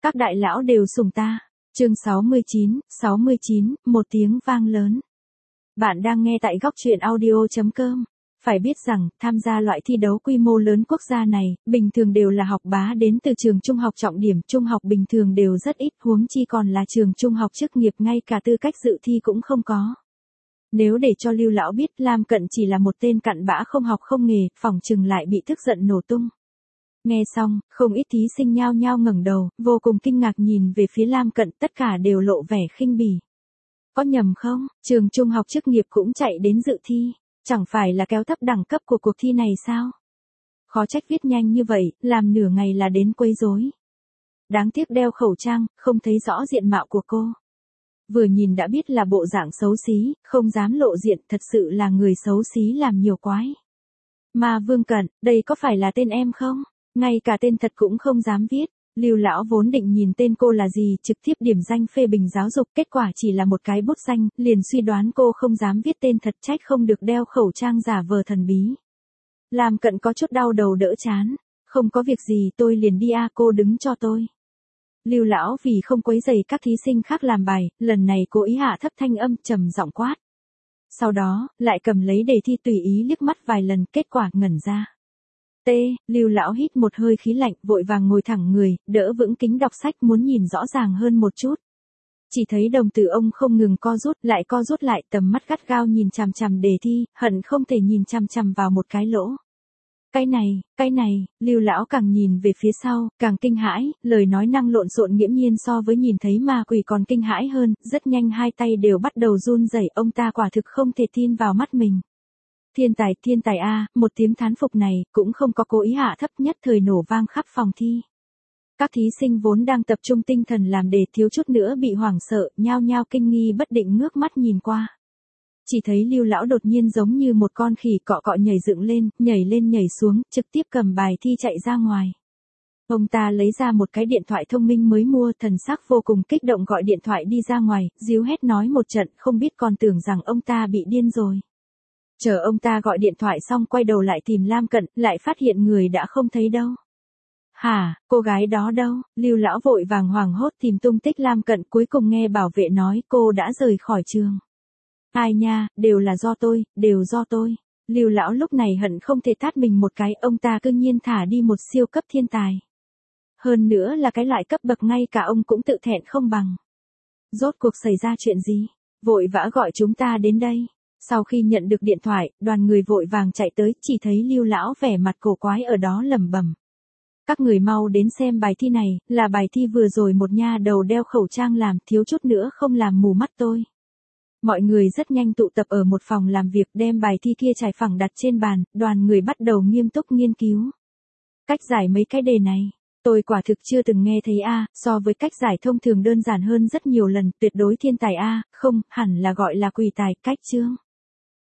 Các đại lão đều sủng ta. Chương 69, một tiếng vang lớn. Bạn đang nghe tại góc truyện audio.com. Phải biết rằng, tham gia loại thi đấu quy mô lớn quốc gia này, bình thường đều là học bá đến từ trường trung học trọng điểm, trung học bình thường đều rất ít, huống chi còn là trường trung học chức nghiệp, ngay cả tư cách dự thi cũng không có. Nếu để cho Lưu lão biết Lam Cận chỉ là một tên cặn bã không học không nghề, phỏng chừng lại bị tức giận nổ tung. Nghe xong, không ít thí sinh nhao nhao ngẩng đầu, vô cùng kinh ngạc nhìn về phía Lam Cận, tất cả đều lộ vẻ khinh bỉ. Có nhầm không, trường trung học chức nghiệp cũng chạy đến dự thi, chẳng phải là kéo thấp đẳng cấp của cuộc thi này sao? Khó trách viết nhanh như vậy, làm nửa ngày là đến quấy rối. Đáng tiếc đeo khẩu trang, không thấy rõ diện mạo của cô. Vừa nhìn đã biết là bộ dạng xấu xí, không dám lộ diện, thật sự là người xấu xí làm nhiều quái. Mà Vương Cận, đây có phải là tên em không? Ngay cả tên thật cũng không dám viết. Lưu lão vốn định nhìn tên cô là gì, trực tiếp điểm danh phê bình giáo dục, kết quả chỉ là một cái bút danh, liền suy đoán cô không dám viết tên thật, trách không được đeo khẩu trang giả vờ thần bí. Lam Cận có chút đau đầu đỡ chán. Không có việc gì, tôi liền đi cô đứng cho tôi. Lưu lão vì không quấy rầy các thí sinh khác làm bài, lần này cố ý hạ thấp thanh âm, trầm giọng quát. Sau đó, lại cầm lấy đề thi tùy ý liếc mắt vài lần, kết quả ngẩn ra. Lưu lão hít một hơi khí lạnh, vội vàng ngồi thẳng người, đỡ vững kính đọc sách, muốn nhìn rõ ràng hơn một chút. Chỉ thấy đồng tử ông không ngừng co rút lại, tầm mắt gắt gao nhìn chằm chằm đề thi, hận không thể nhìn chằm chằm vào một cái lỗ. Cái này, Lưu lão càng nhìn về phía sau, càng kinh hãi, lời nói năng lộn xộn, nghiễm nhiên so với nhìn thấy ma quỷ còn kinh hãi hơn, rất nhanh hai tay đều bắt đầu run rẩy, ông ta quả thực không thể tin vào mắt mình. Thiên tài a, một tiếng thán phục này, cũng không có cố ý hạ thấp, nhất thời nổ vang khắp phòng thi. Các thí sinh vốn đang tập trung tinh thần làm đề, thiếu chút nữa bị hoảng sợ, nhao nhao kinh nghi bất định ngước mắt nhìn qua. Chỉ thấy Lưu lão đột nhiên giống như một con khỉ cọ cọ nhảy dựng lên, nhảy xuống, trực tiếp cầm bài thi chạy ra ngoài. Ông ta lấy ra một cái điện thoại thông minh mới mua, thần sắc vô cùng kích động gọi điện thoại đi ra ngoài, díu hét nói một trận, không biết còn tưởng rằng ông ta bị điên rồi. Chờ ông ta gọi điện thoại xong quay đầu lại tìm Lam Cận, lại phát hiện người đã không thấy đâu. Hả, cô gái đó đâu? Lưu lão vội vàng hoảng hốt tìm tung tích Lam Cận, cuối cùng nghe bảo vệ nói cô đã rời khỏi trường. Ai nha, đều do tôi. Lưu lão lúc này hận không thể tát mình một cái, ông ta cư nhiên thả đi một siêu cấp thiên tài. Hơn nữa là cái loại cấp bậc ngay cả ông cũng tự thẹn không bằng. Rốt cuộc xảy ra chuyện gì? Vội vã gọi chúng ta đến đây. Sau khi nhận được điện thoại, đoàn người vội vàng chạy tới, chỉ thấy Lưu lão vẻ mặt cổ quái ở đó lẩm bẩm. Các người mau đến xem bài thi này, là bài thi vừa rồi một nha đầu đeo khẩu trang làm, thiếu chút nữa không làm mù mắt tôi. Mọi người rất nhanh tụ tập ở một phòng làm việc, đem bài thi kia trải phẳng đặt trên bàn, đoàn người bắt đầu nghiêm túc nghiên cứu. Cách giải mấy cái đề này, tôi quả thực chưa từng nghe thấy so với cách giải thông thường đơn giản hơn rất nhiều lần, tuyệt đối thiên tài không, hẳn là gọi là quỷ tài, cách chương.